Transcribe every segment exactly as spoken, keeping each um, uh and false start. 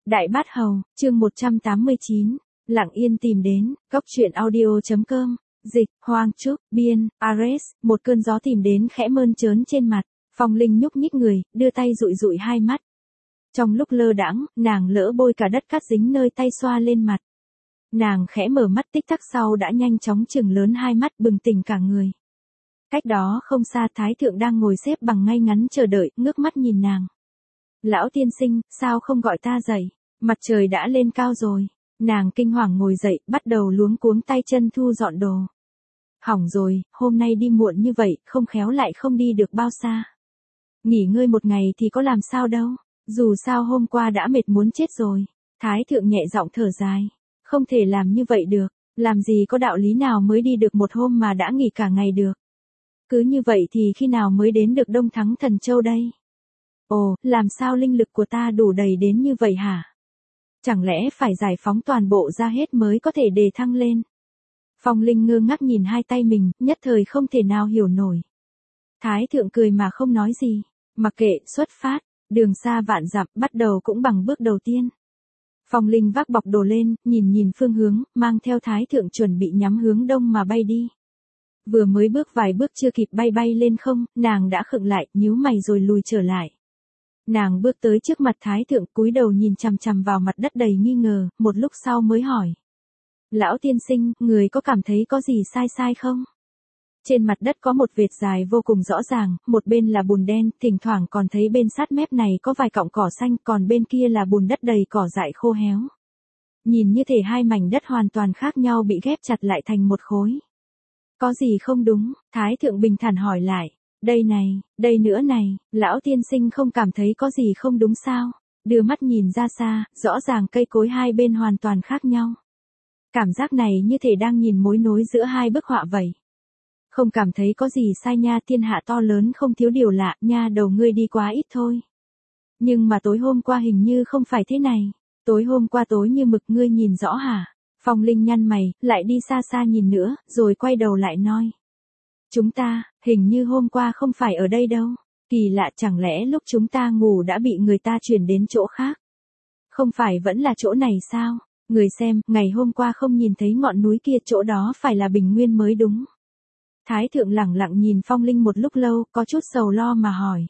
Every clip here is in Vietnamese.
Đại Bát Hầu, chương một trăm tám mươi chín, Lặng Yên tìm đến, góc truyện audio.com, dịch, Hoang Trúc, biên, Ares, một cơn gió tìm đến khẽ mơn trớn trên mặt, Phong Linh nhúc nhích người, đưa tay dụi dụi hai mắt. Trong lúc lơ đãng, nàng lỡ bôi cả đất cát dính nơi tay xoa lên mặt. Nàng khẽ mở mắt tích tắc sau đã nhanh chóng chừng lớn hai mắt bừng tỉnh cả người. Cách đó không xa Thái Thượng đang ngồi xếp bằng ngay ngắn chờ đợi, ngước mắt nhìn nàng. Lão tiên sinh, sao không gọi ta dậy? Mặt trời đã lên cao rồi. Nàng kinh hoàng ngồi dậy, bắt đầu luống cuống tay chân thu dọn đồ. Hỏng rồi, hôm nay đi muộn như vậy, không khéo lại không đi được bao xa. Nghỉ ngơi một ngày thì có làm sao đâu, dù sao hôm qua đã mệt muốn chết rồi. Thái Thượng nhẹ giọng thở dài. Không thể làm như vậy được, làm gì có đạo lý nào mới đi được một hôm mà đã nghỉ cả ngày được. Cứ như vậy thì khi nào mới đến được Đông Thắng Thần Châu đây? Ồ, làm sao linh lực của ta đủ đầy đến như vậy hả? Chẳng lẽ phải giải phóng toàn bộ ra hết mới có thể đề thăng lên? Phong Linh ngơ ngác nhìn hai tay mình, nhất thời không thể nào hiểu nổi. Thái Thượng cười mà không nói gì, mặc kệ, xuất phát, đường xa vạn dặm, bắt đầu cũng bằng bước đầu tiên. Phong Linh vác bọc đồ lên, nhìn nhìn phương hướng, mang theo Thái Thượng chuẩn bị nhắm hướng đông mà bay đi. Vừa mới bước vài bước chưa kịp bay bay lên không, nàng đã khựng lại, nhíu mày rồi lùi trở lại. Nàng bước tới trước mặt Thái Thượng, cúi đầu nhìn chằm chằm vào mặt đất đầy nghi ngờ, một lúc sau mới hỏi. Lão tiên sinh, người có cảm thấy có gì sai sai không? Trên mặt đất có một vệt dài vô cùng rõ ràng, một bên là bùn đen, thỉnh thoảng còn thấy bên sát mép này có vài cọng cỏ xanh, còn bên kia là bùn đất đầy cỏ dại khô héo. Nhìn như thể hai mảnh đất hoàn toàn khác nhau bị ghép chặt lại thành một khối. Có gì không đúng? Thái Thượng bình thản hỏi lại. Đây này, đây nữa này, lão tiên sinh không cảm thấy có gì không đúng sao? Đưa mắt nhìn ra xa, rõ ràng cây cối hai bên hoàn toàn khác nhau. Cảm giác này như thể đang nhìn mối nối giữa hai bức họa vậy. Không cảm thấy có gì sai nha, thiên hạ to lớn không thiếu điều lạ, nha đầu ngươi đi quá ít thôi. Nhưng mà tối hôm qua hình như không phải thế này. Tối hôm qua tối như mực, ngươi nhìn rõ hả? Phong Linh nhăn mày, lại đi xa xa nhìn nữa, rồi quay đầu lại nói. Chúng ta, hình như hôm qua không phải ở đây đâu. Kỳ lạ, chẳng lẽ lúc chúng ta ngủ đã bị người ta chuyển đến chỗ khác? Không phải vẫn là chỗ này sao? Người xem, ngày hôm qua không nhìn thấy ngọn núi kia, chỗ đó phải là Bình Nguyên mới đúng. Thái Thượng lẳng lặng nhìn Phong Linh một lúc lâu, có chút sầu lo mà hỏi.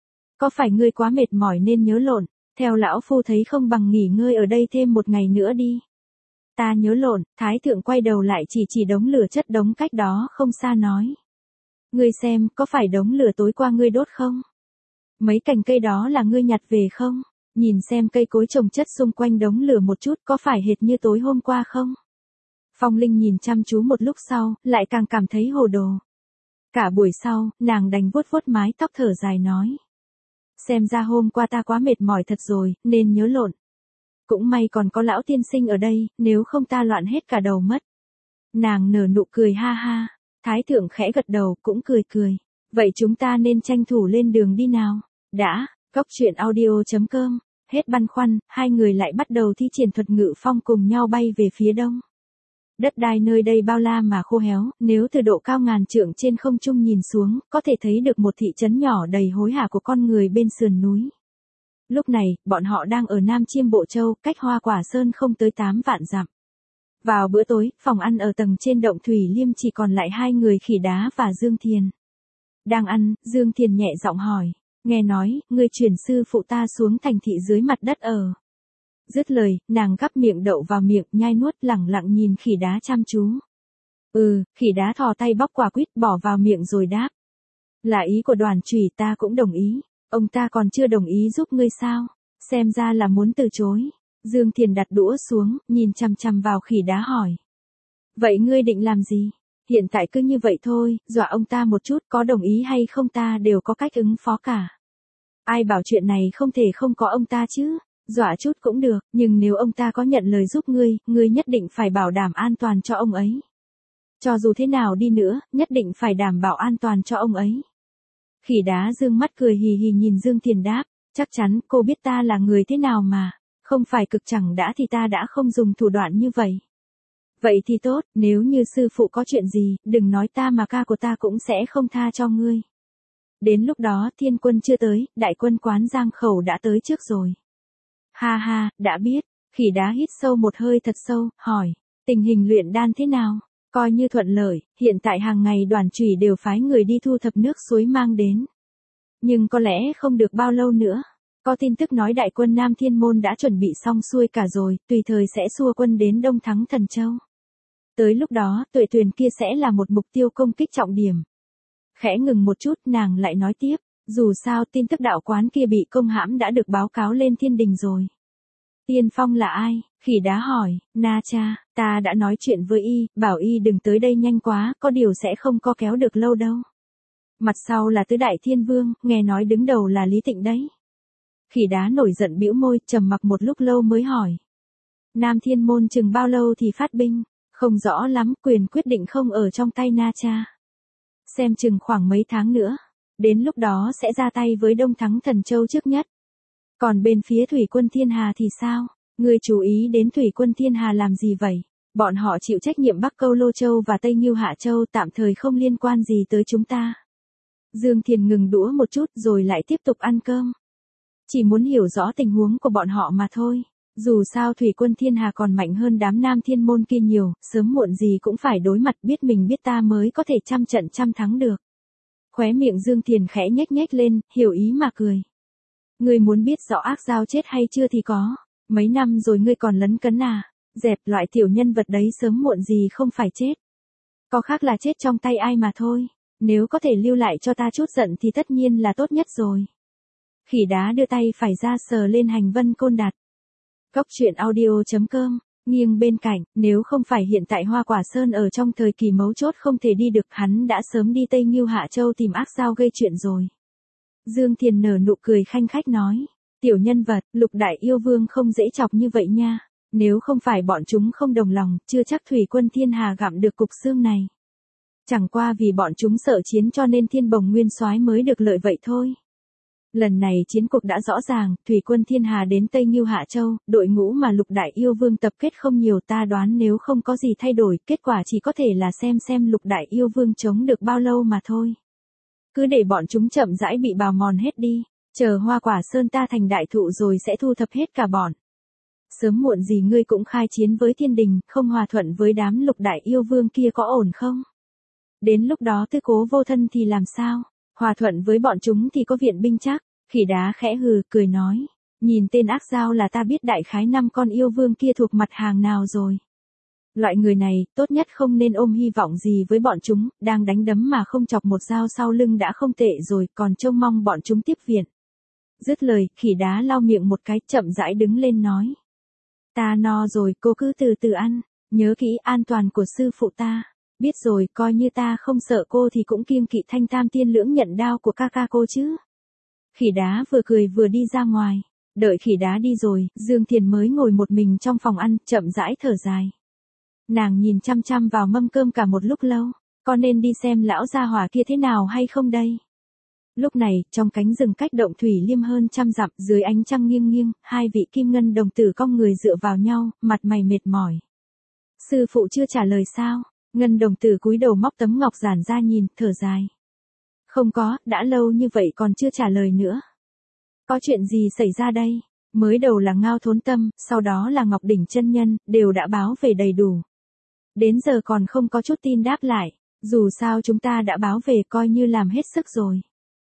Có phải ngươi quá mệt mỏi nên nhớ lộn? Theo lão phu thấy không bằng nghỉ ngơi ở đây thêm một ngày nữa đi. Ta nhớ lộn, Thái Thượng quay đầu lại chỉ chỉ đống lửa chất đống cách đó không xa nói. Ngươi xem, có phải đống lửa tối qua ngươi đốt không? Mấy cành cây đó là ngươi nhặt về không? Nhìn xem cây cối trồng chất xung quanh đống lửa một chút, có phải hệt như tối hôm qua không? Phong Linh nhìn chăm chú một lúc sau, lại càng cảm thấy hồ đồ. Cả buổi sau, nàng đành vuốt vuốt mái tóc thở dài nói. Xem ra hôm qua ta quá mệt mỏi thật rồi, nên nhớ lộn. Cũng may còn có lão tiên sinh ở đây, nếu không ta loạn hết cả đầu mất. Nàng nở nụ cười ha ha. Thái Thượng khẽ gật đầu, cũng cười cười. Vậy chúng ta nên tranh thủ lên đường đi nào. Đã, góc truyện audio.com. Hết băn khoăn, hai người lại bắt đầu thi triển thuật ngự phong cùng nhau bay về phía đông. Đất đai nơi đây bao la mà khô héo, nếu từ độ cao ngàn trượng trên không trung nhìn xuống, có thể thấy được một thị trấn nhỏ đầy hối hả của con người bên sườn núi. Lúc này, bọn họ đang ở Nam Chiêm Bộ Châu, cách Hoa Quả Sơn không tới tám vạn dặm. Vào bữa tối, phòng ăn ở tầng trên động Thủy Liêm chỉ còn lại hai người Khỉ Đá và Dương Thiền. Đang ăn, Dương Thiền nhẹ giọng hỏi, nghe nói, người chuyển sư phụ ta xuống thành thị dưới mặt đất ở. Dứt lời, nàng gắp miệng đậu vào miệng, nhai nuốt, lẳng lặng nhìn Khỉ Đá chăm chú. Ừ, Khỉ Đá thò tay bóc quả quýt bỏ vào miệng rồi đáp. Là ý của Đoàn Chủy, ta cũng đồng ý. Ông ta còn chưa đồng ý giúp ngươi sao? Xem ra là muốn từ chối. Dương Thiền đặt đũa xuống, nhìn chằm chằm vào Khỉ Đá hỏi. Vậy ngươi định làm gì? Hiện tại cứ như vậy thôi, dọa ông ta một chút, có đồng ý hay không ta đều có cách ứng phó cả. Ai bảo chuyện này không thể không có ông ta chứ? Dọa chút cũng được, nhưng nếu ông ta có nhận lời giúp ngươi, ngươi nhất định phải bảo đảm an toàn cho ông ấy. Cho dù thế nào đi nữa, nhất định phải đảm bảo an toàn cho ông ấy. Khỉ Đá dương mắt cười hì hì nhìn Dương Thiền đáp, chắc chắn cô biết ta là người thế nào mà, không phải cực chẳng đã thì ta đã không dùng thủ đoạn như vậy. Vậy thì tốt, nếu như sư phụ có chuyện gì, đừng nói ta mà ca của ta cũng sẽ không tha cho ngươi. Đến lúc đó Thiên Quân chưa tới, đại quân Quán Giang Khẩu đã tới trước rồi. Ha ha, đã biết. Khỉ đá hít sâu một hơi thật sâu, hỏi, tình hình luyện đan thế nào? Coi như thuận lợi, hiện tại hàng ngày đoàn chủy đều phái người đi thu thập nước suối mang đến. Nhưng có lẽ không được bao lâu nữa. Có tin tức nói đại quân Nam Thiên Môn đã chuẩn bị xong xuôi cả rồi, tùy thời sẽ xua quân đến Đông Thắng Thần Châu. Tới lúc đó, Tuệ Tuyền kia sẽ là một mục tiêu công kích trọng điểm. Khẽ ngừng một chút, nàng lại nói tiếp, dù sao tin tức đạo quán kia bị công hãm đã được báo cáo lên thiên đình rồi. Tiên Phong là ai? Khỉ đá hỏi. Na cha, ta đã nói chuyện với y, bảo y đừng tới đây nhanh quá, có điều sẽ không có kéo được lâu đâu. Mặt sau là tứ đại thiên vương, nghe nói đứng đầu là Lý Tịnh đấy. Khỉ đá nổi giận bĩu môi, trầm mặc một lúc lâu mới hỏi. Nam Thiên Môn chừng bao lâu thì phát binh? Không rõ lắm, quyền quyết định không ở trong tay Na cha. Xem chừng khoảng mấy tháng nữa. Đến lúc đó sẽ ra tay với Đông Thắng Thần Châu trước nhất. Còn bên phía Thủy quân Thiên Hà thì sao? Ngươi chú ý đến Thủy quân Thiên Hà làm gì vậy? Bọn họ chịu trách nhiệm Bắc Câu Lô Châu và Tây Ngưu Hạ Châu, tạm thời không liên quan gì tới chúng ta. Dương Thiền ngừng đũa một chút rồi lại tiếp tục ăn cơm. Chỉ muốn hiểu rõ tình huống của bọn họ mà thôi. Dù sao Thủy quân Thiên Hà còn mạnh hơn đám Nam Thiên Môn kia nhiều, sớm muộn gì cũng phải đối mặt, biết mình biết ta mới có thể trăm trận trăm thắng được. Khóe miệng Dương Thiền khẽ nhếch nhếch lên, hiểu ý mà cười. Ngươi muốn biết rõ ác giao chết hay chưa thì có. Mấy năm rồi ngươi còn lấn cấn à? Dẹp loại tiểu nhân vật đấy sớm muộn gì không phải chết. Có khác là chết trong tay ai mà thôi. Nếu có thể lưu lại cho ta chút giận thì tất nhiên là tốt nhất rồi. Khỉ đá đưa tay phải ra sờ lên hành vân côn đạt. Góc truyện audio chấm com, nghiêng bên cạnh, nếu không phải hiện tại Hoa Quả Sơn ở trong thời kỳ mấu chốt không thể đi được, hắn đã sớm đi Tây Ngưu Hạ Châu tìm ác giao gây chuyện rồi. Dương Thiền nở nụ cười khanh khách nói, tiểu nhân vật, Lục Đại Yêu Vương không dễ chọc như vậy nha, nếu không phải bọn chúng không đồng lòng, chưa chắc Thủy quân Thiên Hà gặm được cục xương này. Chẳng qua vì bọn chúng sợ chiến cho nên Thiên Bồng Nguyên Soái mới được lợi vậy thôi. Lần này chiến cục đã rõ ràng, Thủy quân Thiên Hà đến Tây Ngưu Hạ Châu, đội ngũ mà Lục Đại Yêu Vương tập kết không nhiều, ta đoán nếu không có gì thay đổi, kết quả chỉ có thể là xem xem Lục Đại Yêu Vương chống được bao lâu mà thôi. Cứ để bọn chúng chậm rãi bị bào mòn hết đi, chờ Hoa Quả Sơn ta thành đại thụ rồi sẽ thu thập hết cả bọn. Sớm muộn gì ngươi cũng khai chiến với thiên đình, không hòa thuận với đám Lục Đại Yêu Vương kia có ổn không? Đến lúc đó Tư Cố vô thân thì làm sao? Hòa thuận với bọn chúng thì có viện binh chắc. Khỉ đá khẽ hừ, cười nói. Nhìn tên ác giao là ta biết đại khái năm con yêu vương kia thuộc mặt hàng nào rồi. Loại người này, tốt nhất không nên ôm hy vọng gì với bọn chúng, đang đánh đấm mà không chọc một dao sau lưng đã không tệ rồi, còn trông mong bọn chúng tiếp viện. Dứt lời, khỉ đá lau miệng một cái, chậm rãi đứng lên nói. Ta no rồi, cô cứ từ từ ăn, nhớ kỹ an toàn của sư phụ ta. Biết rồi, coi như ta không sợ cô thì cũng kiêng kỵ Thanh Tam Tiên Lưỡng Nhận Đao của ca ca cô chứ. Khỉ đá vừa cười vừa đi ra ngoài. Đợi khỉ đá đi rồi, Dương Thiền mới ngồi một mình trong phòng ăn, chậm rãi thở dài. Nàng nhìn chăm chăm vào mâm cơm cả một lúc lâu, có nên đi xem lão gia hỏa kia thế nào hay không đây? Lúc này, trong cánh rừng cách động Thủy Liêm hơn trăm dặm, dưới ánh trăng nghiêng nghiêng, hai vị kim ngân đồng tử cong người dựa vào nhau, mặt mày mệt mỏi. Sư phụ chưa trả lời sao? Ngân đồng tử cúi đầu móc tấm ngọc giản ra nhìn, thở dài. Không có, đã lâu như vậy còn chưa trả lời nữa. Có chuyện gì xảy ra đây? Mới đầu là Ngao Thốn Tâm, sau đó là Ngọc Đỉnh Chân Nhân, đều đã báo về đầy đủ. Đến giờ còn không có chút tin đáp lại, dù sao chúng ta đã báo về coi như làm hết sức rồi.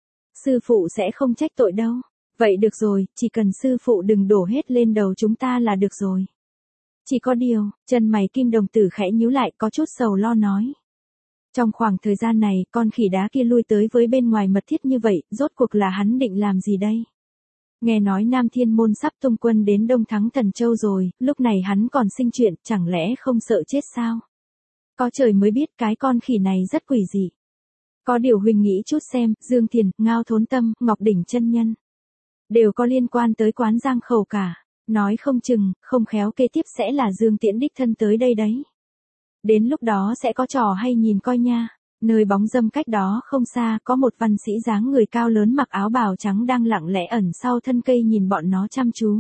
Sư phụ sẽ không trách tội đâu. Vậy được rồi, chỉ cần sư phụ đừng đổ hết lên đầu chúng ta là được rồi. Chỉ có điều, chân mày kim đồng tử khẽ nhíu lại, có chút sầu lo nói. Trong khoảng thời gian này, con khỉ đá kia lui tới với bên ngoài mật thiết như vậy, rốt cuộc là hắn định làm gì đây? Nghe nói Nam Thiên Môn sắp tung quân đến Đông Thắng Thần Châu rồi, lúc này hắn còn sinh chuyện, chẳng lẽ không sợ chết sao? Có trời mới biết cái con khỉ này rất quỷ dị. Có điều huynh nghĩ chút xem, Dương Thiền, Ngao Thốn Tâm, Ngọc Đỉnh Chân Nhân. Đều có liên quan tới quán giang khẩu cả. Nói không chừng, không khéo kế tiếp sẽ là Dương Tiễn đích thân tới đây đấy. Đến lúc đó sẽ có trò hay nhìn coi nha. Nơi bóng râm cách đó không xa, có một văn sĩ dáng người cao lớn mặc áo bào trắng đang lặng lẽ ẩn sau thân cây nhìn bọn nó chăm chú.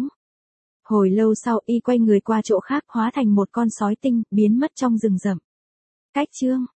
Hồi lâu sau y quay người qua chỗ khác, hóa thành một con sói tinh, biến mất trong rừng rậm. Cách chương